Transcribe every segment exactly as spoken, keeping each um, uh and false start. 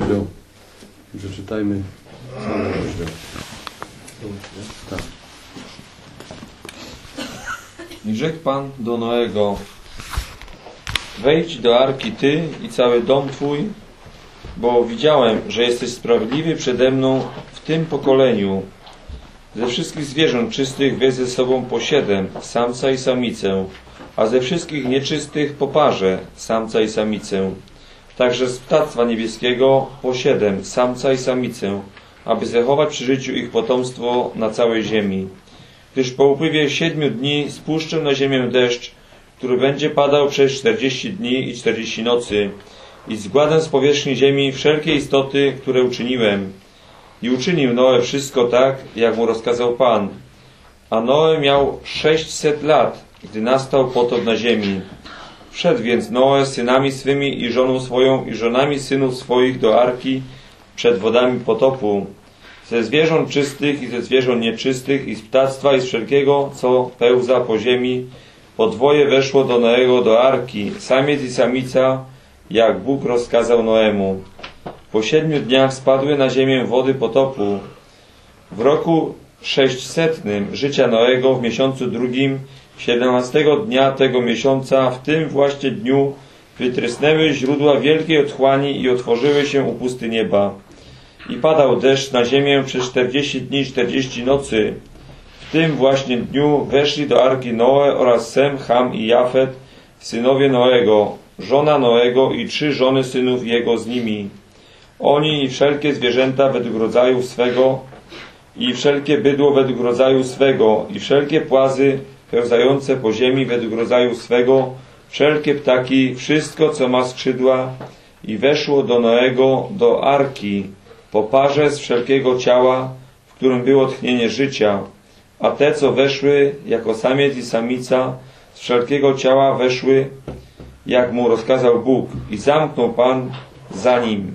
rozdział. Przeczytajmy cały rozdział. Tak. I rzekł Pan do Noego: wejdź do arki ty i cały dom twój, bo widziałem, że jesteś sprawiedliwy przede mną w tym pokoleniu. Ze wszystkich zwierząt czystych weź ze sobą po siedem, samca i samicę, a ze wszystkich nieczystych po parze, samca i samicę. Także z ptactwa niebieskiego po siedem, samca i samicę, aby zachować przy życiu ich potomstwo na całej ziemi. Gdyż po upływie siedmiu dni spuszczę na ziemię deszcz, który będzie padał przez czterdzieści dni i czterdzieści nocy, i zgładę z powierzchni ziemi wszelkie istoty, które uczyniłem. I uczynił Noe wszystko tak, jak mu rozkazał Pan. A Noe miał sześćset lat, gdy nastał potop na ziemi. Wszedł więc Noe z synami swymi i żoną swoją i żonami synów swoich do arki przed wodami potopu, ze zwierząt czystych i ze zwierząt nieczystych, i z ptactwa i z wszelkiego, co pełza po ziemi. Podwoje weszło do Noego do arki, samiec i samica, jak Bóg rozkazał Noemu. Po siedmiu dniach spadły na ziemię wody potopu. W roku sześćsetnym życia Noego, w miesiącu drugim, siedemnastego dnia tego miesiąca, w tym właśnie dniu, wytrysnęły źródła wielkiej otchłani i otworzyły się upusty nieba. I padał deszcz na ziemię przez czterdzieści dni i czterdzieści nocy. W tym właśnie dniu weszli do arki Noe oraz Sem, Ham i Jafet, synowie Noego, żona Noego i trzy żony synów jego z nimi. Oni i wszelkie zwierzęta według rodzaju swego, i wszelkie bydło według rodzaju swego, i wszelkie płazy pełzające po ziemi według rodzaju swego, wszelkie ptaki, wszystko, co ma skrzydła, i weszło do Noego do arki, po parze z wszelkiego ciała, w którym było tchnienie życia, a te, co weszły jako samiec i samica, z wszelkiego ciała weszły, jak mu rozkazał Bóg, i zamknął Pan za nim.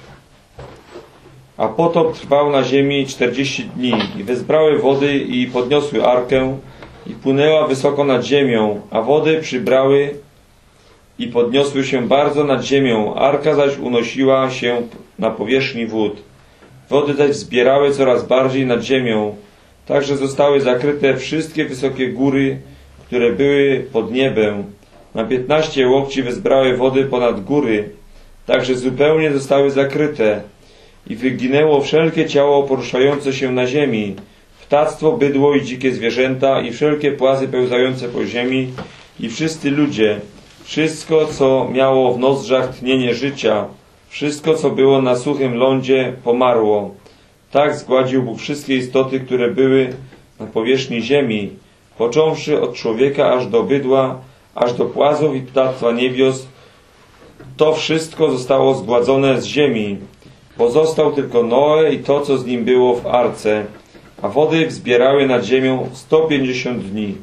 A potop trwał na ziemi czterdzieści dni, i wezbrały wody i podniosły arkę, i płynęła wysoko nad ziemią, a wody przybrały i podniosły się bardzo nad ziemią, arka zaś unosiła się na powierzchni wód. Wody zaś zbierały coraz bardziej nad ziemią, tak że zostały zakryte wszystkie wysokie góry, które były pod niebem. Na piętnaście łokci wezbrały wody ponad góry, tak że zupełnie zostały zakryte. I wyginęło wszelkie ciało poruszające się na ziemi, ptactwo, bydło i dzikie zwierzęta, i wszelkie płazy pełzające po ziemi, i wszyscy ludzie, wszystko, co miało w nozdrzach tchnienie życia, wszystko, co było na suchym lądzie, pomarło. Tak zgładził Bóg wszystkie istoty, które były na powierzchni ziemi, począwszy od człowieka aż do bydła, aż do płazów i ptactwa niebios. To wszystko zostało zgładzone z ziemi. Pozostał tylko Noe i to, co z nim było w arce, a wody wzbierały nad ziemią sto pięćdziesiąt dni.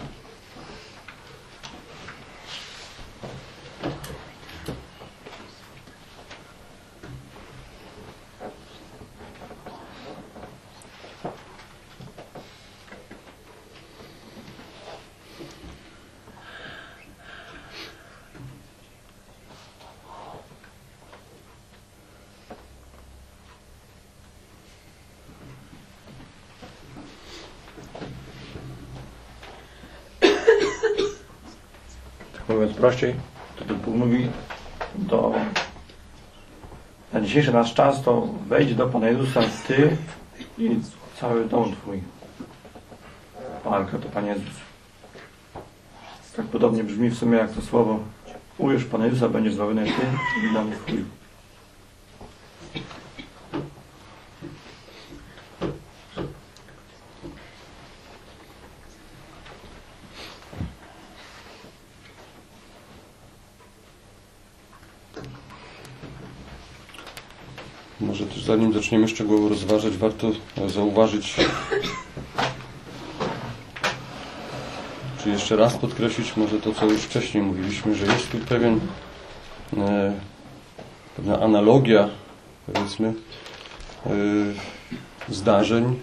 Mówiąc prościej, to Bóg mówi do, na dzisiejszy nasz czas, to wejdź do Pana Jezusa Ty i cały dom Twój. Arka to Pan Jezus. Tak podobnie brzmi w sumie jak to słowo: uwierz Pana Jezusa, będziesz zbawiony Ty i dom Twój. Może też zanim zaczniemy szczegółowo rozważać, warto zauważyć, czy jeszcze raz podkreślić może to, co już wcześniej mówiliśmy, że jest tu pewien, e, pewna analogia, powiedzmy, e, zdarzeń,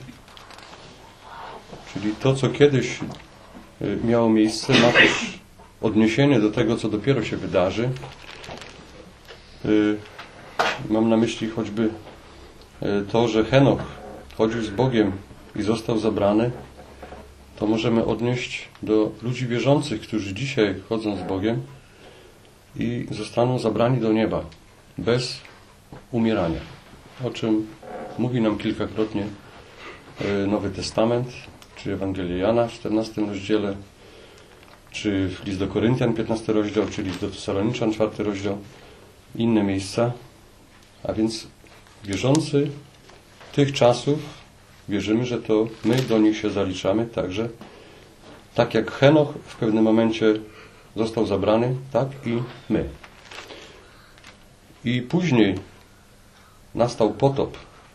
czyli to, co kiedyś miało miejsce, ma też odniesienie do tego, co dopiero się wydarzy. mam na myśli choćby to, że Henoch chodził z Bogiem i został zabrany, to możemy odnieść do ludzi wierzących, którzy dzisiaj chodzą z Bogiem i zostaną zabrani do nieba bez umierania, o czym mówi nam kilkakrotnie Nowy Testament, czy Ewangelia Jana w czternastym rozdziale, czy list do Koryntian, piętnasty rozdział, czy list do Tesaloniczan, czwarty rozdział, inne miejsca. A więc wierzący tych czasów, wierzymy, że to my do nich się zaliczamy także. Tak jak Henoch w pewnym momencie został zabrany, tak i my. I później nastał potop,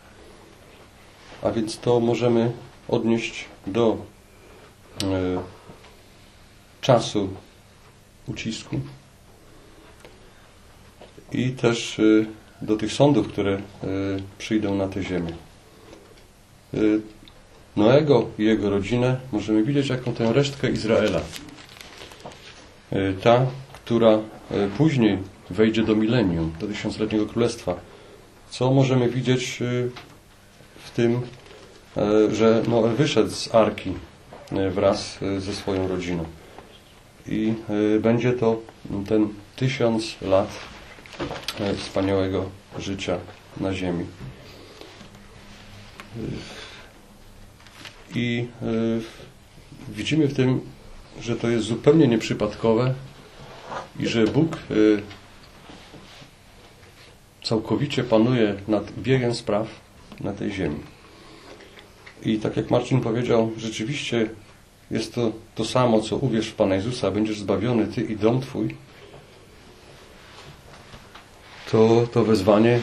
a więc to możemy odnieść do y, czasu ucisku i też y, do tych sądów, które y, przyjdą na tę ziemię. Y, Noego i jego rodzinę możemy widzieć jako tę resztkę Izraela. Y, ta, która y, później wejdzie do milenium, do tysiącletniego królestwa. Co możemy widzieć y, w tym, y, że Noe wyszedł z Arki y, wraz y, ze swoją rodziną. I y, będzie to ten tysiąc lat y, wspaniałego życia na ziemi. I y, widzimy w tym, że to jest zupełnie nieprzypadkowe i że Bóg y, całkowicie panuje nad biegiem spraw na tej ziemi. I tak jak Marcin powiedział, rzeczywiście jest to to samo, co uwierz w Pana Jezusa, będziesz zbawiony Ty i dom Twój. To, to wezwanie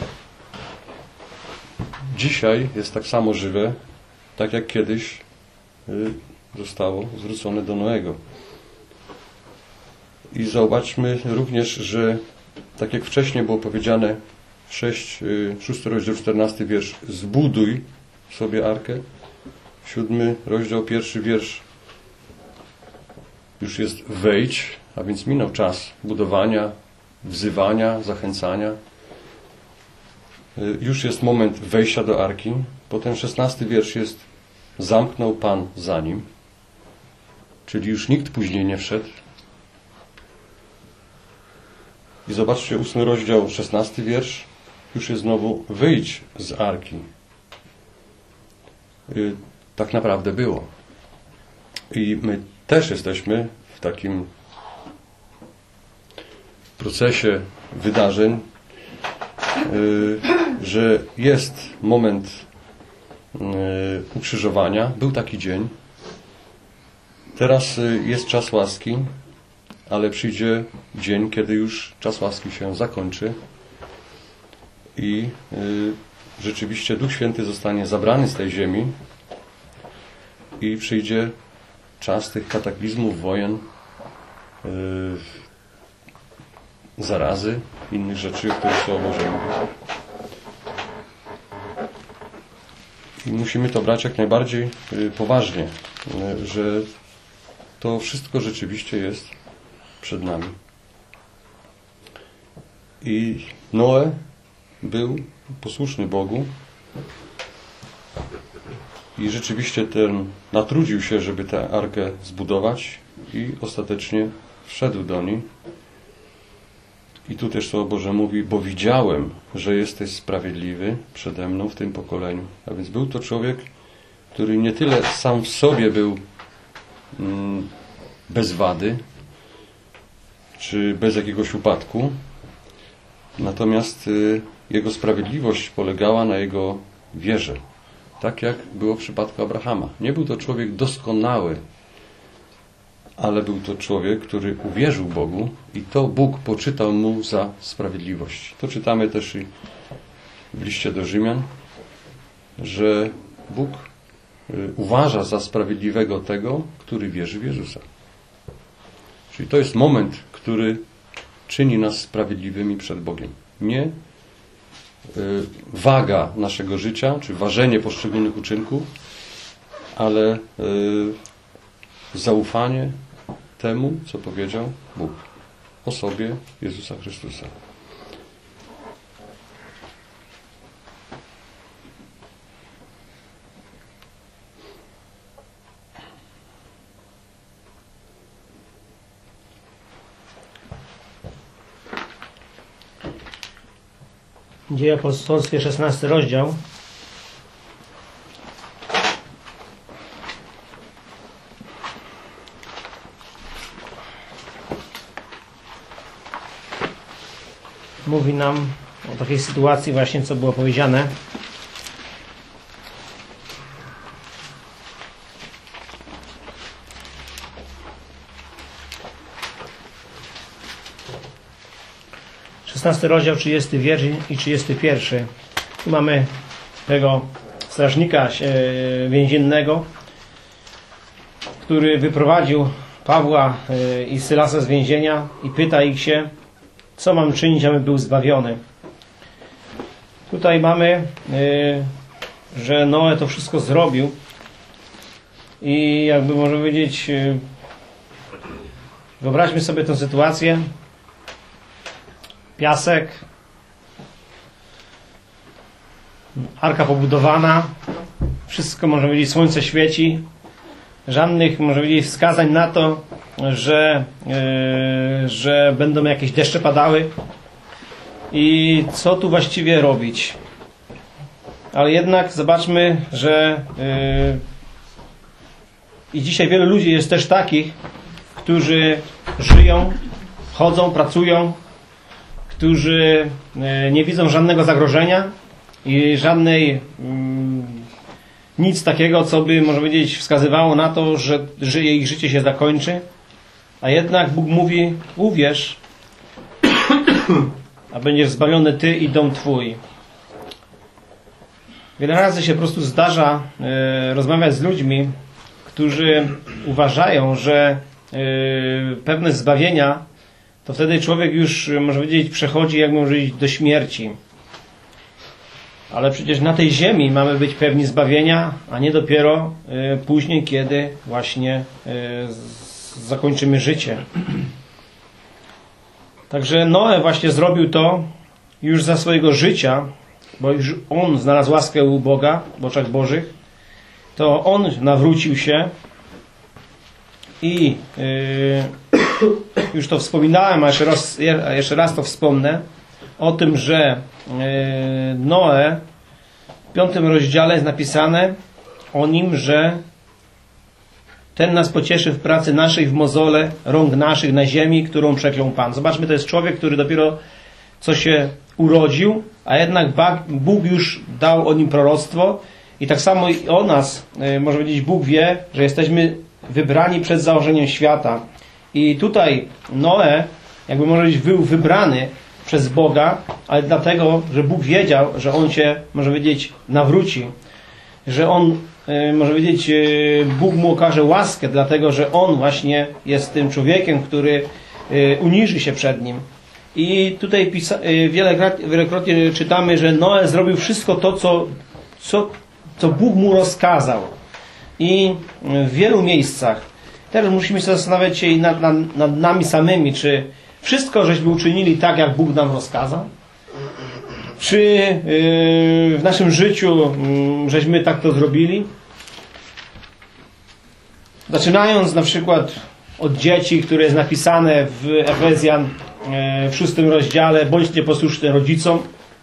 dzisiaj jest tak samo żywe, tak jak kiedyś y, zostało zwrócone do Noego. I zauważmy również, że tak jak wcześniej było powiedziane, sześć, szósty rozdział, czternasty wiersz, zbuduj sobie arkę. Siódmy rozdział, pierwszy wiersz, już jest wejdź, a więc minął czas budowania, wzywania, zachęcania. Już jest moment wejścia do arki. Potem szesnasty wiersz jest zamknął Pan za nim, czyli już nikt później nie wszedł. I zobaczcie, ósmy rozdział, szesnasty wiersz, już jest znowu wyjdź z arki. Tak naprawdę było. I my też jesteśmy w takim procesie wydarzeń, że jest moment ukrzyżowania. Był taki dzień. Teraz jest czas łaski, ale przyjdzie dzień, kiedy już czas łaski się zakończy i rzeczywiście Duch Święty zostanie zabrany z tej ziemi i przyjdzie czas tych kataklizmów, wojen, zarazy, innych rzeczy, o których Słowo Boże mówi. I musimy to brać jak najbardziej poważnie, że to wszystko rzeczywiście jest przed nami. I Noe był posłuszny Bogu i rzeczywiście ten natrudził się, żeby tę arkę zbudować i ostatecznie wszedł do niej. I tu też Słowo Boże mówi, bo widziałem, że jesteś sprawiedliwy przede mną w tym pokoleniu. A więc był to człowiek, który nie tyle sam w sobie był mm, bez wady, czy bez jakiegoś upadku, natomiast y, jego sprawiedliwość polegała na jego wierze. Tak jak było w przypadku Abrahama. Nie był to człowiek doskonały, ale był to człowiek, który uwierzył Bogu i to Bóg poczytał mu za sprawiedliwość. To czytamy też i w liście do Rzymian, że Bóg uważa za sprawiedliwego tego, który wierzy w Jezusa. Czyli to jest moment, który czyni nas sprawiedliwymi przed Bogiem. Nie waga naszego życia, czy ważenie poszczególnych uczynków, ale zaufanie temu, co powiedział Bóg o sobie Jezusa Chrystusa. Dzieje apostolskie, szesnasty rozdział. Mówi nam o takiej sytuacji właśnie, co było powiedziane. szesnasty rozdział, trzydziesty wiersz i trzydziesty pierwszy. Tu mamy tego strażnika więziennego, który wyprowadził Pawła i Sylasa z więzienia i pyta ich się, co mam czynić, aby był zbawiony. Tutaj mamy, że Noe to wszystko zrobił i jakby można powiedzieć, wyobraźmy sobie tę sytuację. Piasek, arka pobudowana, wszystko, można powiedzieć, słońce świeci, żadnych, można powiedzieć, wskazań na to, że, yy, że będą jakieś deszcze padały i co tu właściwie robić. Ale jednak zobaczmy, że yy, i dzisiaj wielu ludzi jest też takich, którzy żyją, chodzą, pracują, którzy nie widzą żadnego zagrożenia i żadnej mm, nic takiego, co by, można powiedzieć, wskazywało na to, że, że ich życie się zakończy. A jednak Bóg mówi, uwierz, a będziesz zbawiony ty i dom twój. Wiele razy się po prostu zdarza e, rozmawiać z ludźmi, którzy uważają, że e, pewne zbawienia to wtedy człowiek już, może powiedzieć, przechodzi, jak może powiedzieć, do śmierci. Ale przecież na tej ziemi mamy być pewni zbawienia, a nie dopiero y, później, kiedy właśnie y, z, zakończymy życie. Także Noe właśnie zrobił to już za swojego życia, bo już on znalazł łaskę u Boga w oczach Bożych. To on nawrócił się i y, już to wspominałem, a jeszcze raz, a jeszcze raz to wspomnę, o tym, że Noe w piątym rozdziale jest napisane o nim, że ten nas pocieszy w pracy naszej, w mozole rąk naszych na ziemi, którą przeklął Pan. Zobaczmy, to jest człowiek, który dopiero co się urodził, a jednak Bóg już dał o nim proroctwo i tak samo i o nas, może powiedzieć, Bóg wie, że jesteśmy wybrani przed założeniem świata. I tutaj Noe, jakby może być, był wybrany przez Boga, ale dlatego, że Bóg wiedział, że on się, może powiedzieć, nawróci. Że on, może powiedzieć, Bóg mu okaże łaskę, dlatego, że on właśnie jest tym człowiekiem, który uniży się przed nim. I tutaj wielokrotnie czytamy, że Noe zrobił wszystko to, co, co, co Bóg mu rozkazał. I w wielu miejscach teraz musimy się zastanawiać się nad, nad, nad nami samymi, czy wszystko żeśmy uczynili tak, jak Bóg nam rozkazał? Czy yy, w naszym życiu yy, żeśmy tak to zrobili? Zaczynając na przykład od dzieci, które jest napisane w Efezjan yy, w szóstym rozdziale, bądźcie posłuszne rodzicom.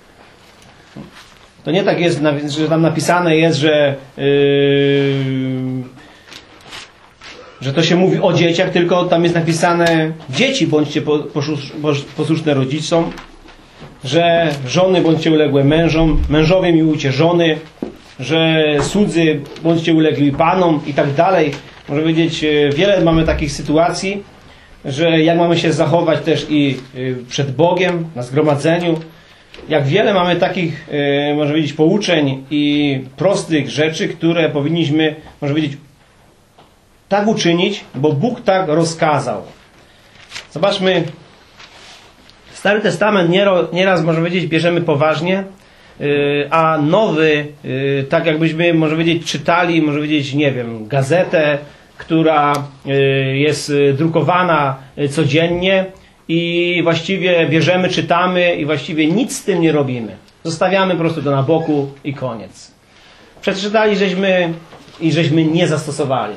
To nie tak jest, że tam napisane jest, że yy, że to się mówi o dzieciach, tylko tam jest napisane dzieci bądźcie posłuszne rodzicom, że żony bądźcie uległe mężom, mężowie miłujcie żony, że słudzy bądźcie ulegli panom i tak dalej. Można powiedzieć, wiele mamy takich sytuacji, że jak mamy się zachować też i przed Bogiem, na zgromadzeniu, jak wiele mamy takich, można powiedzieć, pouczeń i prostych rzeczy, które powinniśmy, można powiedzieć, tak uczynić, bo Bóg tak rozkazał. Zobaczmy, Stary Testament nieraz, można powiedzieć, bierzemy poważnie, a Nowy, tak jakbyśmy, może powiedzieć, czytali, może powiedzieć, nie wiem, gazetę, która jest drukowana codziennie i właściwie bierzemy, czytamy i właściwie nic z tym nie robimy. Zostawiamy po prostu to na boku i koniec. Przeczytali żeśmy i żeśmy nie zastosowali.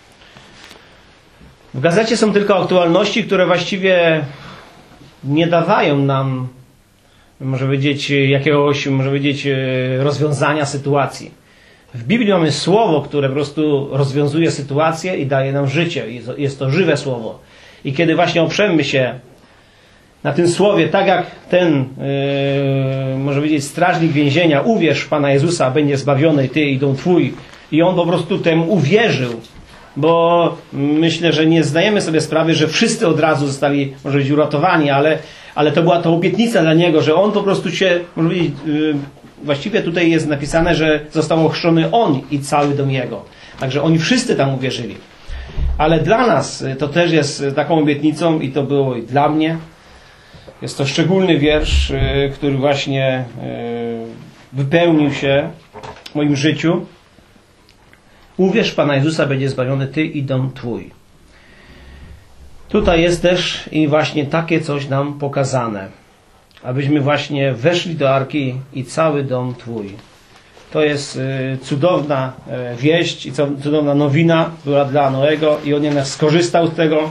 W gazecie są tylko aktualności, które właściwie nie dawają nam może powiedzieć, jakiegoś, może powiedzieć, rozwiązania sytuacji. W Biblii mamy słowo, które po prostu rozwiązuje sytuację i daje nam życie. Jest to żywe słowo. I kiedy właśnie oprzemy się na tym słowie, tak jak ten, yy, może powiedzieć, strażnik więzienia, uwierz w Pana Jezusa, będzie zbawiony, ty i dom twój. I on po prostu temu uwierzył. Bo myślę, że nie zdajemy sobie sprawy, że wszyscy od razu zostali, może być, uratowani, ale, ale to była to obietnica dla niego, że on po prostu się, może powiedzieć, yy, właściwie tutaj jest napisane, że został ochrzczony on i cały dom jego. Także oni wszyscy tam uwierzyli. Ale dla nas to też jest taką obietnicą i to było i dla mnie. Jest to szczególny wiersz, który właśnie wypełnił się w moim życiu. Uwierz w Pana Jezusa, będzie zbawiony ty i dom twój. Tutaj jest też i właśnie takie coś nam pokazane. Abyśmy właśnie weszli do Arki i cały dom twój. To jest cudowna wieść i cudowna nowina była dla Noego i on jednak skorzystał z tego,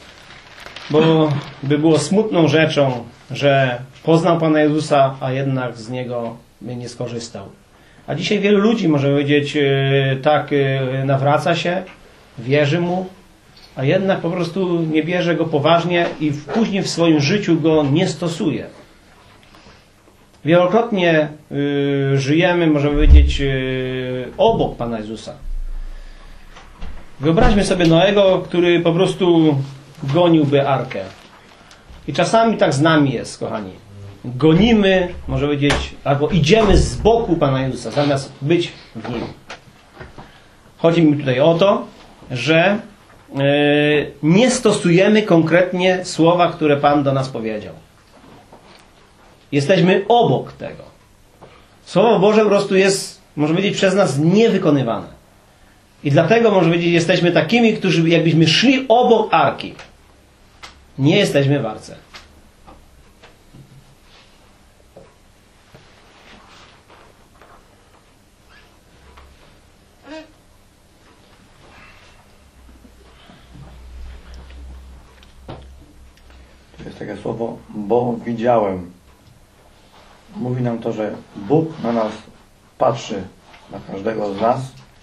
bo by było smutną rzeczą, że poznał Pana Jezusa, a jednak z Niego nie skorzystał. A dzisiaj wielu ludzi, może powiedzieć, tak nawraca się, wierzy Mu, a jednak po prostu nie bierze Go poważnie i później w swoim życiu Go nie stosuje. Wielokrotnie y, żyjemy, można powiedzieć, y, obok Pana Jezusa. Wyobraźmy sobie Noego, który po prostu goniłby Arkę. I czasami tak z nami jest, kochani. Gonimy, może powiedzieć, albo idziemy z boku Pana Jezusa, zamiast być w Nim. Chodzi mi tutaj o to, że y, nie stosujemy konkretnie słowa, które Pan do nas powiedział. Jesteśmy obok tego. Słowo Boże po prostu jest, może powiedzieć, przez nas niewykonywane. I dlatego, może powiedzieć, jesteśmy takimi, którzy jakbyśmy szli obok Arki. Nie jesteśmy w Arce. To jest takie słowo, bo widziałem. Mówi nam to, że Bóg na nas patrzy, na każdego z nas,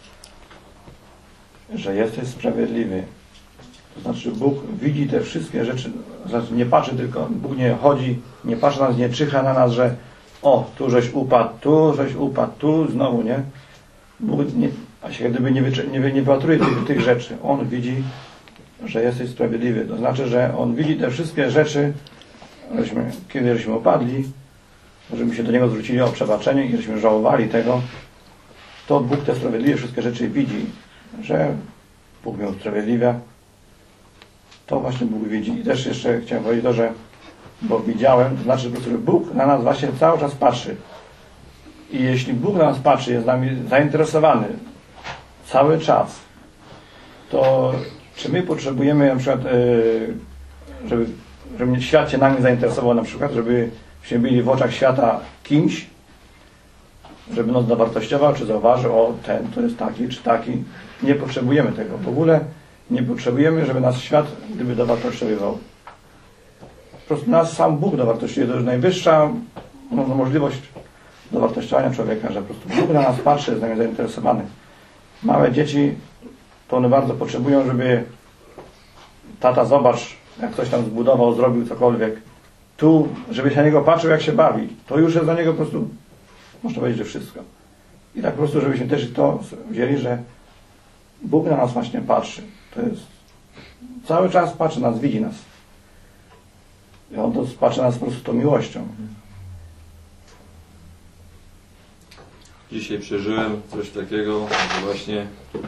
że jesteś sprawiedliwy. To znaczy Bóg widzi te wszystkie rzeczy, znaczy nie patrzy tylko, Bóg nie chodzi, nie patrzy na nas, nie czyha na nas, że o, tu żeś upadł, tu żeś upadł, tu znowu, nie? Bóg nie, a się gdyby nie, nie, nie patruje tych, tych rzeczy. On widzi, że jesteś sprawiedliwy. To znaczy, że On widzi te wszystkie rzeczy, żeśmy, kiedy żeśmy upadli, żebyśmy się do Niego zwrócili o przebaczenie i żeśmy żałowali tego, to Bóg te sprawiedliwe wszystkie rzeczy widzi, że Bóg mnie usprawiedliwia. To właśnie Bóg widzi. I też jeszcze chciałem powiedzieć to, że bo widziałem, to znaczy, że Bóg na nas właśnie cały czas patrzy. I jeśli Bóg na nas patrzy, jest z nami zainteresowany cały czas, to czy my potrzebujemy na przykład, żeby, żeby świat się nami zainteresował, na przykład, żeby się byli w oczach świata kimś, żeby nas dowartościował, czy zauważył, o ten to jest taki, czy taki. Nie potrzebujemy tego. W ogóle nie potrzebujemy, żeby nas świat gdyby dowartościowywał. Po prostu nas sam Bóg dowartościuje. To jest najwyższa no, możliwość dowartościowania człowieka, że po prostu Bóg na nas patrzy, jest nami zainteresowany. Małe dzieci to one bardzo potrzebują, żeby tata zobacz, jak ktoś tam zbudował, zrobił cokolwiek. Tu, żeby się na niego patrzył, jak się bawi. To już jest dla niego po prostu, można powiedzieć, że wszystko. I tak po prostu, żebyśmy też to wzięli, że Bóg na nas właśnie patrzy. To jest, cały czas patrzy nas, widzi nas. I On to patrzy na nas po prostu tą miłością. Dzisiaj przeżyłem coś takiego, że właśnie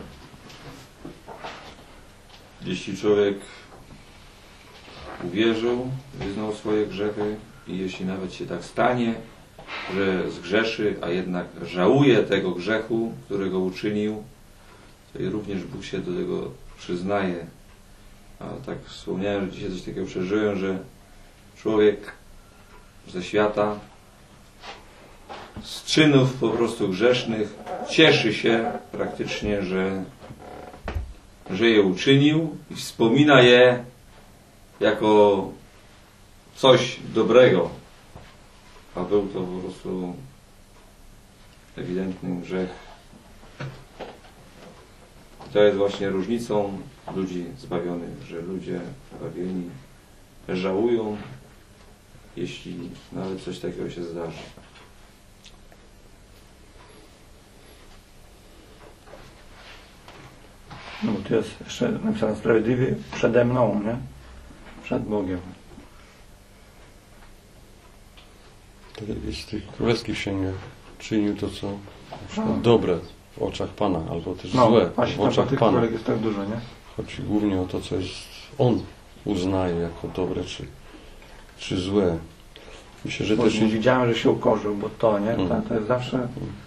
jeśli człowiek uwierzył, wyznał swoje grzechy i jeśli nawet się tak stanie, że zgrzeszy, a jednak żałuje tego grzechu, którego uczynił, to i również Bóg się do tego przyznaje. A tak wspomniałem, że dzisiaj coś takiego przeżyłem, że człowiek ze świata, z czynów po prostu grzesznych cieszy się praktycznie, że, że je uczynił i wspomina je jako coś dobrego. a był to po prostu ewidentny grzech. To jest właśnie różnicą ludzi zbawionych, że ludzie zbawieni żałują, jeśli nawet coś takiego się zdarzy. No bo tu jest jeszcze napisane sprawiedliwy przede mną, nie? Przed Bogiem. Tak jak jest w tych królewskich księgach, czynił to, co na przykład No. dobre w oczach Pana, albo też No, złe właśnie w tam oczach tych Pana. królek jest tak dużo, nie? Chodzi głównie o to, co jest On uznaje jako dobre, czy, czy złe. Myślę, że Bo też nie widziałem, że się ukorzył, bo to, nie? Mm. To, to jest zawsze...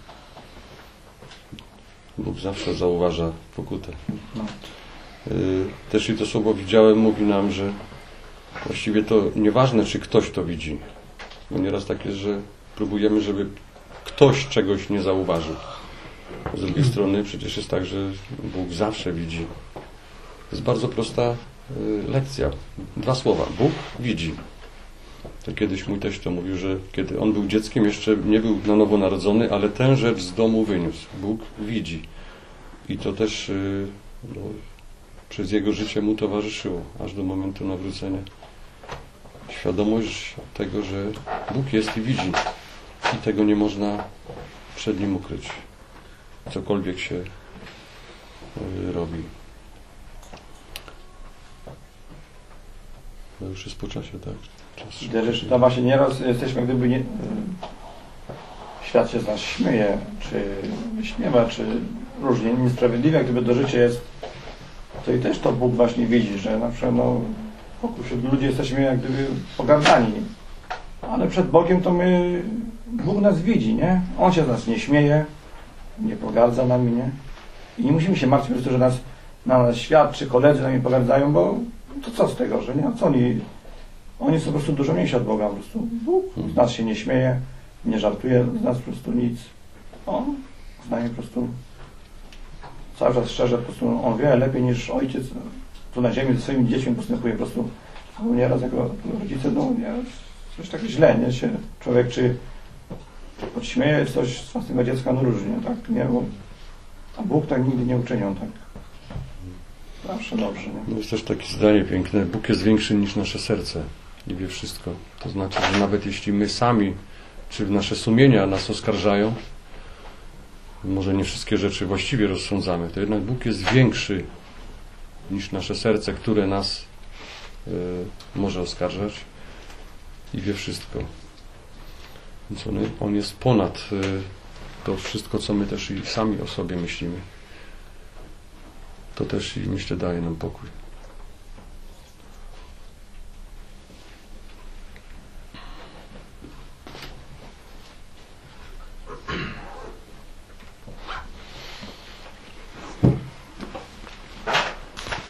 Bóg zawsze zauważa pokutę. No. Y, Też i to słowo widziałem mówi nam, że właściwie to nieważne, czy ktoś to widzi. Bo nieraz tak jest, że próbujemy, żeby ktoś czegoś nie zauważył. Z drugiej strony przecież jest tak, że Bóg zawsze widzi. To jest bardzo prosta y, lekcja. Dwa słowa. Bóg widzi. To kiedyś mój teść to mówił, że kiedy on był dzieckiem, jeszcze nie był na nowo narodzony, ale tę rzecz z domu wyniósł. Bóg widzi. I to też y, no, przez jego życie mu towarzyszyło, aż do momentu nawrócenia. Świadomość tego, że Bóg jest i widzi. I tego nie można przed nim ukryć. Cokolwiek się y, robi. No już jest po czasie, tak? Czas I też jeszcze tam właśnie nieraz jesteśmy, gdyby nie... Świat się z nas śmieje, czy wyśmiewa, czy różnie niesprawiedliwe, jak gdyby do życia jest, to i też to Bóg właśnie widzi, że na przykład no, wokół wśród ludzi jesteśmy jak gdyby pogardani. Ale przed Bogiem to my, Bóg nas widzi, nie? On się z nas nie śmieje, nie pogardza nami, nie? I nie musimy się martwić po prostu, że nas, na nas świat czy koledzy nami pogardzają, bo to co z tego, że nie? Co oni, oni są po prostu dużo mniejsi od Boga, po prostu Bóg z nas się nie śmieje, nie żartuje z nas po prostu nic. On z nami po prostu cały czas szczerze, po prostu on wie lepiej niż ojciec tu na ziemi ze swoimi dziećmi postępuje po prostu. Bo nieraz jako rodzice, no nie, coś takie źle, nie? Się człowiek czy podśmieje coś z własnego dziecka, no różnie, tak? Nie, bo a Bóg tak nigdy nie uczynił, tak? Zawsze dobrze, nie? No jest też takie zdanie piękne. Bóg jest większy niż nasze serce i wie wszystko. To znaczy, że nawet jeśli my sami, czy nasze sumienia nas oskarżają, może nie wszystkie rzeczy właściwie rozsądzamy, to jednak Bóg jest większy niż nasze serce, które nas y, może oskarżać i wie wszystko. Więc on, on jest ponad y, to wszystko, co my też i sami o sobie myślimy. To też i myślę daje nam pokój.